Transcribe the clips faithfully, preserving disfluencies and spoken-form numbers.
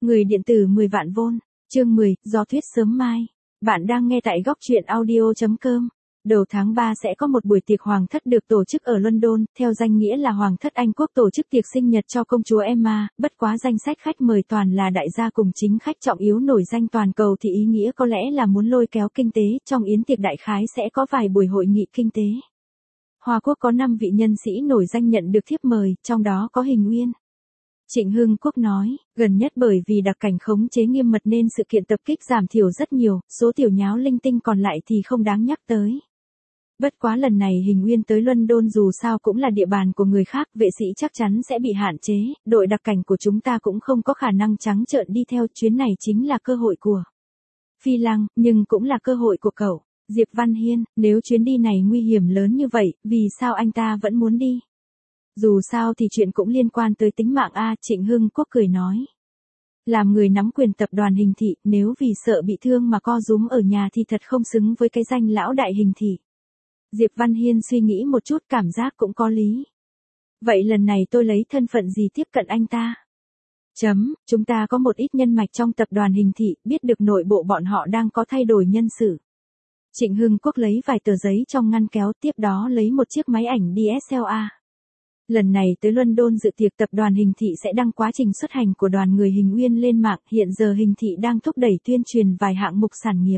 Người điện tử mười vạn vôn, chương mười, gió tuyết sớm mai. Bạn đang nghe tại góc truyện audio chấm com. Đầu tháng ba sẽ có một buổi tiệc hoàng thất được tổ chức ở London, theo danh nghĩa là Hoàng thất Anh quốc tổ chức tiệc sinh nhật cho công chúa Emma, bất quá danh sách khách mời toàn là đại gia cùng chính khách trọng yếu nổi danh toàn cầu thì ý nghĩa có lẽ là muốn lôi kéo kinh tế, trong yến tiệc đại khái sẽ có vài buổi hội nghị kinh tế. Hoa Quốc có năm vị nhân sĩ nổi danh nhận được thiếp mời, trong đó có Hình Uyên. Trịnh Hưng Quốc nói, gần nhất bởi vì đặc cảnh khống chế nghiêm mật nên sự kiện tập kích giảm thiểu rất nhiều, số tiểu nháo linh tinh còn lại thì không đáng nhắc tới. Bất quá lần này Hình Uyên tới London dù sao cũng là địa bàn của người khác, vệ sĩ chắc chắn sẽ bị hạn chế, đội đặc cảnh của chúng ta cũng không có khả năng trắng trợn đi theo, chuyến này chính là cơ hội của Phi Lăng, nhưng cũng là cơ hội của cậu, Diệp Văn Hiên, nếu chuyến đi này nguy hiểm lớn như vậy, vì sao anh ta vẫn muốn đi? Dù sao thì chuyện cũng liên quan tới tính mạng a, Trịnh Hưng Quốc cười nói. Làm người nắm quyền tập đoàn Hình thị, nếu vì sợ bị thương mà co rúm ở nhà thì thật không xứng với cái danh lão đại Hình thị. Diệp Văn Hiên suy nghĩ một chút, cảm giác cũng có lý. Vậy lần này tôi lấy thân phận gì tiếp cận anh ta? Chấm, chúng ta có một ít nhân mạch trong tập đoàn Hình thị, biết được nội bộ bọn họ đang có thay đổi nhân sự. Trịnh Hưng Quốc lấy vài tờ giấy trong ngăn kéo, tiếp đó lấy một chiếc máy ảnh đê ét lờ a. Lần này tới London dự tiệc tập đoàn Hình thị sẽ đăng quá trình xuất hành của đoàn người Hình Uyên lên mạng, hiện giờ Hình thị đang thúc đẩy tuyên truyền vài hạng mục sản nghiệp.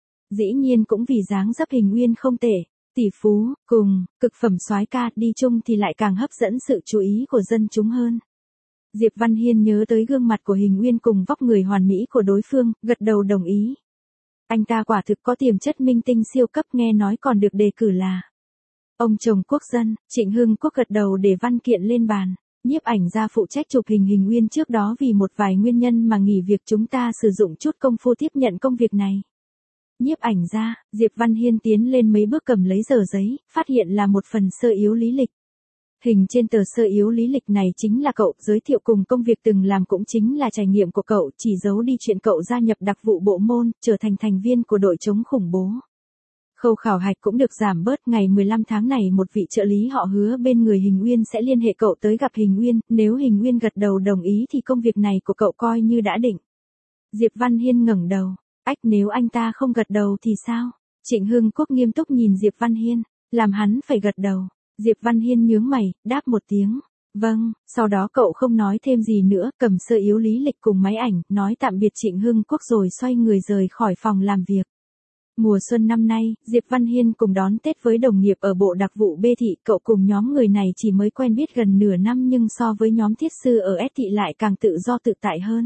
Dĩ nhiên cũng vì dáng dấp Hình Uyên không tệ, tỷ phú, cùng, cực phẩm soái ca đi chung thì lại càng hấp dẫn sự chú ý của dân chúng hơn. Diệp Văn Hiên nhớ tới gương mặt của Hình Uyên cùng vóc người hoàn mỹ của đối phương, gật đầu đồng ý. Anh ta quả thực có tiềm chất minh tinh siêu cấp, nghe nói còn được đề cử là ông chồng quốc dân. Trịnh Hưng Quốc gật đầu để văn kiện lên bàn. Nhiếp ảnh gia phụ trách chụp hình Hình Uyên trước đó vì một vài nguyên nhân mà nghỉ việc, chúng ta sử dụng chút công phu tiếp nhận công việc này. Nhiếp ảnh gia, Diệp Văn Hiên tiến lên mấy bước cầm lấy tờ giấy, phát hiện là một phần sơ yếu lý lịch. Hình trên tờ sơ yếu lý lịch này chính là cậu, giới thiệu cùng công việc từng làm cũng chính là trải nghiệm của cậu, chỉ giấu đi chuyện cậu gia nhập đặc vụ bộ môn, trở thành thành viên của đội chống khủng bố. Khâu khảo hạch cũng được giảm bớt, ngày mười lăm tháng này một vị trợ lý họ Hứa bên người Hình Uyên sẽ liên hệ cậu tới gặp Hình Uyên, nếu Hình Uyên gật đầu đồng ý thì công việc này của cậu coi như đã định. Diệp Văn Hiên ngẩng đầu, ách, nếu anh ta không gật đầu thì sao? Trịnh Hưng Quốc nghiêm túc nhìn Diệp Văn Hiên, làm hắn phải gật đầu. Diệp Văn Hiên nhướng mày, đáp một tiếng, vâng, sau đó cậu không nói thêm gì nữa, cầm sơ yếu lý lịch cùng máy ảnh, nói tạm biệt Trịnh Hưng Quốc rồi xoay người rời khỏi phòng làm việc. Mùa xuân năm nay, Diệp Văn Hiên cùng đón Tết với đồng nghiệp ở bộ đặc vụ B thị, cậu cùng nhóm người này chỉ mới quen biết gần nửa năm nhưng so với nhóm thiết sư ở S thị lại càng tự do tự tại hơn.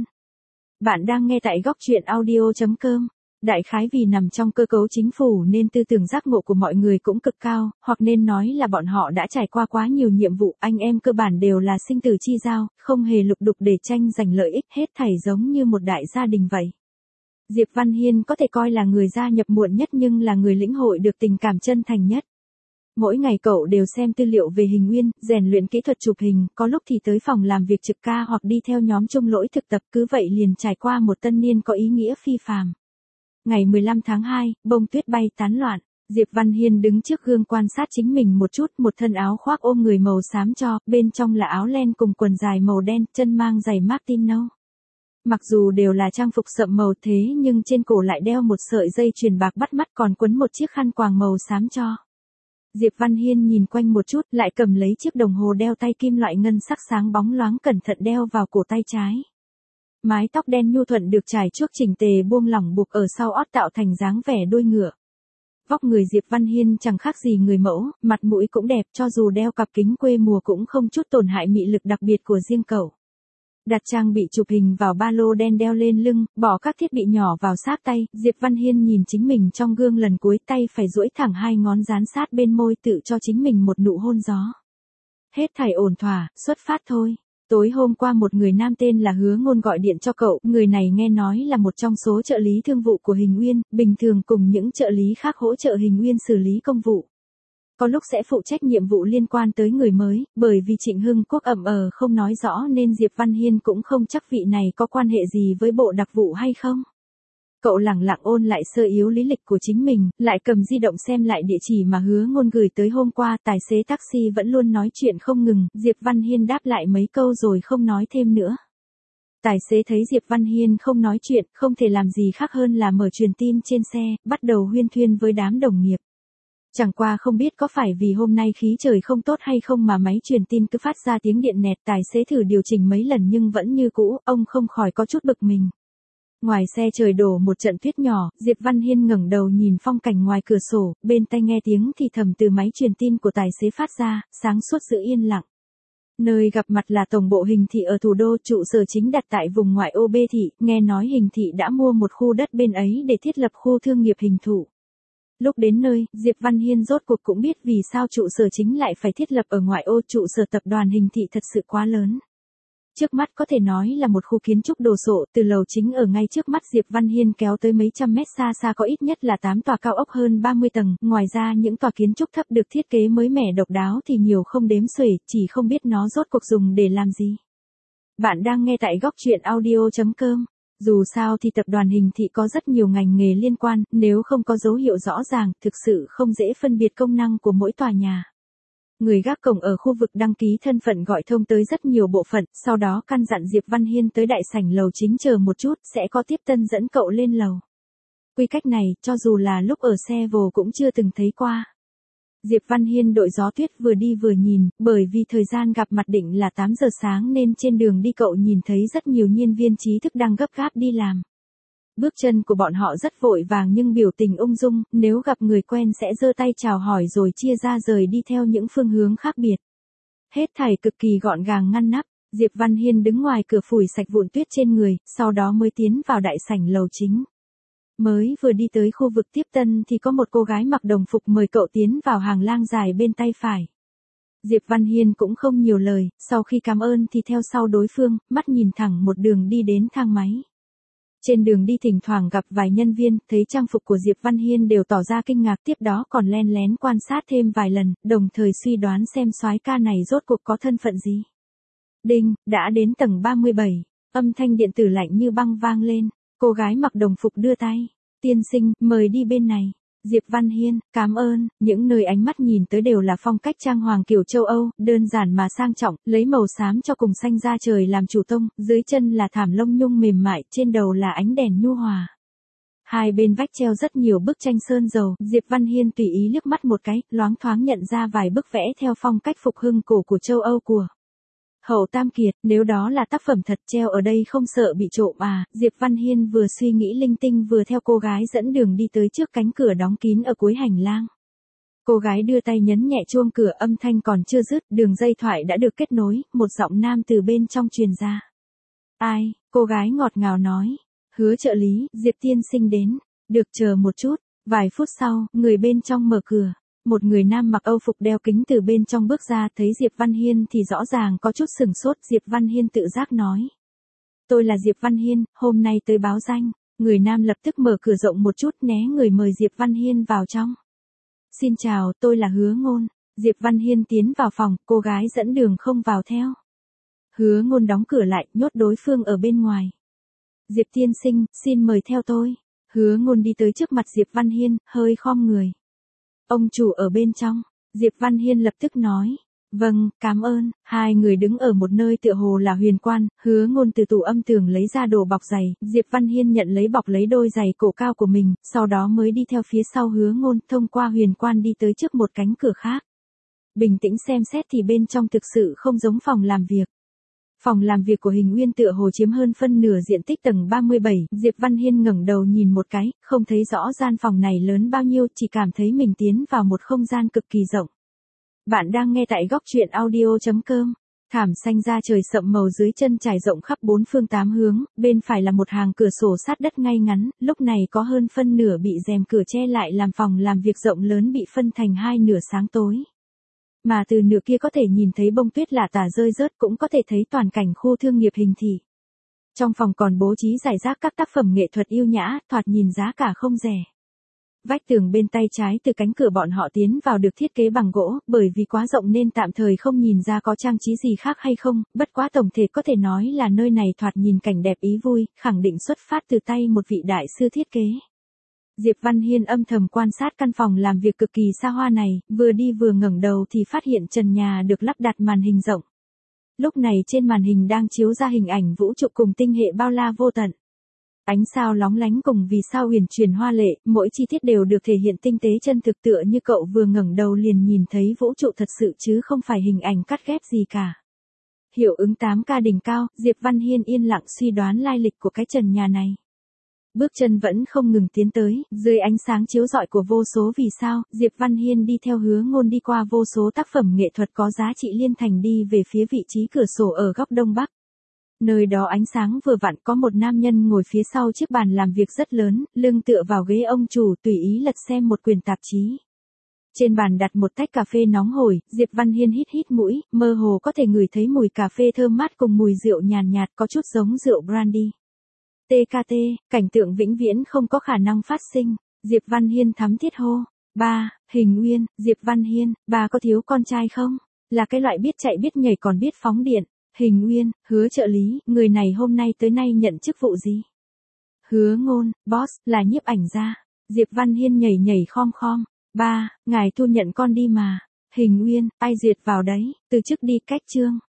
Bạn đang nghe tại góc truyện audio chấm com. Đại khái vì nằm trong cơ cấu chính phủ nên tư tưởng giác ngộ của mọi người cũng cực cao, hoặc nên nói là bọn họ đã trải qua quá nhiều nhiệm vụ, anh em cơ bản đều là sinh tử chi giao, không hề lục đục để tranh giành lợi ích, hết thảy giống như một đại gia đình vậy. Diệp Văn Hiên có thể coi là người gia nhập muộn nhất nhưng là người lĩnh hội được tình cảm chân thành nhất. Mỗi ngày cậu đều xem tư liệu về Hình Uyên, rèn luyện kỹ thuật chụp hình, có lúc thì tới phòng làm việc trực ca hoặc đi theo nhóm chung lỗi thực tập, cứ vậy liền trải qua một tân niên có ý nghĩa phi phàm. Ngày mười lăm tháng hai, bông tuyết bay tán loạn, Diệp Văn Hiên đứng trước gương quan sát chính mình một chút, một thân áo khoác ôm người màu xám cho, bên trong là áo len cùng quần dài màu đen, chân mang giày Martino. Mặc dù đều là trang phục sậm màu thế nhưng trên cổ lại đeo một sợi dây chuyền bạc bắt mắt, còn quấn một chiếc khăn quàng màu xám cho. Diệp Văn Hiên nhìn quanh một chút, lại cầm lấy chiếc đồng hồ đeo tay kim loại ngân sắc sáng bóng loáng cẩn thận đeo vào cổ tay trái. Mái tóc đen nhu thuận được trải chuốt chỉnh tề buông lỏng buộc ở sau ót tạo thành dáng vẻ đuôi ngựa. Vóc người Diệp Văn Hiên chẳng khác gì người mẫu, mặt mũi cũng đẹp, cho dù đeo cặp kính quê mùa cũng không chút tổn hại mị lực đặc biệt của riêng cậu. Đặt trang bị chụp hình vào ba lô đen đeo lên lưng, bỏ các thiết bị nhỏ vào sáp tay, Diệp Văn Hiên nhìn chính mình trong gương lần cuối, tay phải duỗi thẳng hai ngón dán sát bên môi tự cho chính mình một nụ hôn gió. Hết thảy ổn thỏa, xuất phát thôi. Tối hôm qua một người nam tên là Hứa Ngôn gọi điện cho cậu, người này nghe nói là một trong số trợ lý thương vụ của Hình Uyên, bình thường cùng những trợ lý khác hỗ trợ Hình Uyên xử lý công vụ. Có lúc sẽ phụ trách nhiệm vụ liên quan tới người mới, bởi vì Trịnh Hưng Quốc ậm ờ không nói rõ nên Diệp Văn Hiên cũng không chắc vị này có quan hệ gì với bộ đặc vụ hay không. Cậu lẳng lặng ôn lại sơ yếu lý lịch của chính mình, lại cầm di động xem lại địa chỉ mà Hứa Ngôn gửi tới hôm qua, tài xế taxi vẫn luôn nói chuyện không ngừng, Diệp Văn Hiên đáp lại mấy câu rồi không nói thêm nữa. Tài xế thấy Diệp Văn Hiên không nói chuyện, không thể làm gì khác hơn là mở truyền tin trên xe, bắt đầu huyên thuyên với đám đồng nghiệp. Chẳng qua không biết có phải vì hôm nay khí trời không tốt hay không mà máy truyền tin cứ phát ra tiếng điện nẹt, tài xế thử điều chỉnh mấy lần nhưng vẫn như cũ, ông không khỏi có chút bực mình. Ngoài xe trời đổ một trận tuyết nhỏ, Diệp Văn Hiên ngẩng đầu nhìn phong cảnh ngoài cửa sổ, bên tai nghe tiếng thì thầm từ máy truyền tin của tài xế phát ra, sáng suốt giữ yên lặng. Nơi gặp mặt là tổng bộ Hình Thị ở thủ đô, trụ sở chính đặt tại vùng ngoại ô B thị, nghe nói Hình Thị đã mua một khu đất bên ấy để thiết lập khu thương nghiệp hình thụ. Lúc đến nơi, Diệp Văn Hiên rốt cuộc cũng biết vì sao trụ sở chính lại phải thiết lập ở ngoại ô, trụ sở tập đoàn Hình Thị thật sự quá lớn. Trước mắt có thể nói là một khu kiến trúc đồ sộ, từ lầu chính ở ngay trước mắt Diệp Văn Hiên kéo tới mấy trăm mét xa xa có ít nhất là tám tòa cao ốc hơn ba mươi tầng, ngoài ra những tòa kiến trúc thấp được thiết kế mới mẻ độc đáo thì nhiều không đếm xuể, chỉ không biết nó rốt cuộc dùng để làm gì. Bạn đang nghe tại góc truyện audio chấm com. Dù sao thì tập đoàn Hình Thị có rất nhiều ngành nghề liên quan, nếu không có dấu hiệu rõ ràng, thực sự không dễ phân biệt công năng của mỗi tòa nhà. Người gác cổng ở khu vực đăng ký thân phận gọi thông tới rất nhiều bộ phận, sau đó căn dặn Diệp Văn Hiên tới đại sảnh lầu chính chờ một chút, sẽ có tiếp tân dẫn cậu lên lầu. Quy cách này, cho dù là lúc ở xe vồ cũng chưa từng thấy qua. Diệp Văn Hiên đội gió tuyết vừa đi vừa nhìn, bởi vì thời gian gặp mặt định là tám giờ sáng nên trên đường đi cậu nhìn thấy rất nhiều nhân viên trí thức đang gấp gáp đi làm. Bước chân của bọn họ rất vội vàng nhưng biểu tình ung dung, nếu gặp người quen sẽ giơ tay chào hỏi rồi chia ra rời đi theo những phương hướng khác biệt. Hết thảy cực kỳ gọn gàng ngăn nắp, Diệp Văn Hiên đứng ngoài cửa phủi sạch vụn tuyết trên người, sau đó mới tiến vào đại sảnh lầu chính. Mới vừa đi tới khu vực tiếp tân thì có một cô gái mặc đồng phục mời cậu tiến vào hàng lang dài bên tay phải. Diệp Văn Hiên cũng không nhiều lời, sau khi cảm ơn thì theo sau đối phương, mắt nhìn thẳng một đường đi đến thang máy. Trên đường đi thỉnh thoảng gặp vài nhân viên, thấy trang phục của Diệp Văn Hiên đều tỏ ra kinh ngạc, tiếp đó còn len lén quan sát thêm vài lần, đồng thời suy đoán xem soái ca này rốt cuộc có thân phận gì. Đinh, đã đến tầng ba mươi bảy, âm thanh điện tử lạnh như băng vang lên, cô gái mặc đồng phục đưa tay, tiên sinh, mời đi bên này. Diệp Văn Hiên, cảm ơn, những nơi ánh mắt nhìn tới đều là phong cách trang hoàng kiểu châu Âu, đơn giản mà sang trọng, lấy màu xám cho cùng xanh da trời làm chủ tông, dưới chân là thảm lông nhung mềm mại, trên đầu là ánh đèn nhu hòa. Hai bên vách treo rất nhiều bức tranh sơn dầu, Diệp Văn Hiên tùy ý liếc mắt một cái, loáng thoáng nhận ra vài bức vẽ theo phong cách phục hưng cổ của châu Âu của Hậu Tam Kiệt, nếu đó là tác phẩm thật treo ở đây không sợ bị trộm à, Diệp Văn Hiên vừa suy nghĩ linh tinh vừa theo cô gái dẫn đường đi tới trước cánh cửa đóng kín ở cuối hành lang. Cô gái đưa tay nhấn nhẹ chuông cửa, âm thanh còn chưa dứt, đường dây thoại đã được kết nối, một giọng nam từ bên trong truyền ra. Ai, cô gái ngọt ngào nói, Hứa trợ lý, Diệp tiên sinh đến, được chờ một chút, vài phút sau, người bên trong mở cửa. Một người nam mặc Âu phục đeo kính từ bên trong bước ra, thấy Diệp Văn Hiên thì rõ ràng có chút sửng sốt. Diệp Văn Hiên tự giác nói. Tôi là Diệp Văn Hiên, hôm nay tới báo danh. Người nam lập tức mở cửa rộng một chút né người mời Diệp Văn Hiên vào trong. Xin chào, tôi là Hứa Ngôn. Diệp Văn Hiên tiến vào phòng, cô gái dẫn đường không vào theo. Hứa Ngôn đóng cửa lại, nhốt đối phương ở bên ngoài. Diệp tiên sinh, xin mời theo tôi. Hứa Ngôn đi tới trước mặt Diệp Văn Hiên, hơi khom người. Ông chủ ở bên trong, Diệp Văn Hiên lập tức nói. Vâng, cảm ơn. Hai người đứng ở một nơi tựa hồ là huyền quan, Hứa Ngôn từ tủ âm tường lấy ra đồ bọc giày, Diệp Văn Hiên nhận lấy bọc lấy đôi giày cổ cao của mình, sau đó mới đi theo phía sau Hứa Ngôn, thông qua huyền quan đi tới trước một cánh cửa khác. Bình tĩnh xem xét thì bên trong thực sự không giống phòng làm việc. Phòng làm việc của Hình Nguyên tựa hồ chiếm hơn phân nửa diện tích tầng ba mươi bảy, Diệp Văn Hiên ngẩng đầu nhìn một cái, không thấy rõ gian phòng này lớn bao nhiêu, chỉ cảm thấy mình tiến vào một không gian cực kỳ rộng. Bạn đang nghe tại góc truyện audio chấm com. Thảm xanh da trời sậm màu dưới chân trải rộng khắp bốn phương tám hướng, bên phải là một hàng cửa sổ sát đất ngay ngắn, lúc này có hơn phân nửa bị rèm cửa che lại làm phòng làm việc rộng lớn bị phân thành hai nửa sáng tối. Mà từ nửa kia có thể nhìn thấy bông tuyết lả tả rơi rớt, cũng có thể thấy toàn cảnh khu thương nghiệp Hình Thị. Trong phòng còn bố trí rải rác các tác phẩm nghệ thuật yêu nhã, thoạt nhìn giá cả không rẻ. Vách tường bên tay trái từ cánh cửa bọn họ tiến vào được thiết kế bằng gỗ, bởi vì quá rộng nên tạm thời không nhìn ra có trang trí gì khác hay không, bất quá tổng thể có thể nói là nơi này thoạt nhìn cảnh đẹp ý vui, khẳng định xuất phát từ tay một vị đại sư thiết kế. Diệp Văn Hiên âm thầm quan sát căn phòng làm việc cực kỳ xa hoa này, vừa đi vừa ngẩng đầu thì phát hiện trần nhà được lắp đặt màn hình rộng. Lúc này trên màn hình đang chiếu ra hình ảnh vũ trụ cùng tinh hệ bao la vô tận. Ánh sao lóng lánh cùng vì sao huyền chuyển hoa lệ, mỗi chi tiết đều được thể hiện tinh tế chân thực tựa như cậu vừa ngẩng đầu liền nhìn thấy vũ trụ thật sự chứ không phải hình ảnh cắt ghép gì cả. Hiệu ứng tám K đỉnh cao, Diệp Văn Hiên yên lặng suy đoán lai lịch của cái trần nhà này. Bước chân vẫn không ngừng tiến tới, dưới ánh sáng chiếu rọi của vô số vì sao, Diệp Văn Hiên đi theo Hứa Ngôn đi qua vô số tác phẩm nghệ thuật có giá trị liên thành đi về phía vị trí cửa sổ ở góc đông bắc. Nơi đó ánh sáng vừa vặn có một nam nhân ngồi phía sau chiếc bàn làm việc rất lớn, lưng tựa vào ghế ông chủ tùy ý lật xem một quyển tạp chí. Trên bàn đặt một tách cà phê nóng hổi, Diệp Văn Hiên hít hít mũi, mơ hồ có thể ngửi thấy mùi cà phê thơm mát cùng mùi rượu nhàn nhạt có chút giống rượu brandy. tê ca tê, cảnh tượng vĩnh viễn không có khả năng phát sinh. Diệp Văn Hiên thắm thiết hô. Ba, Hình Uyên, Diệp Văn Hiên, bà có thiếu con trai không? Là cái loại biết chạy biết nhảy còn biết phóng điện. Hình Uyên, Hứa trợ lý, người này hôm nay tới nay nhận chức vụ gì? Hứa Ngôn, boss, là nhiếp ảnh gia. Diệp Văn Hiên nhảy nhảy khom khom. Ba, ngài thu nhận con đi mà. Hình Uyên, ai duyệt vào đấy, từ chức đi cách chương.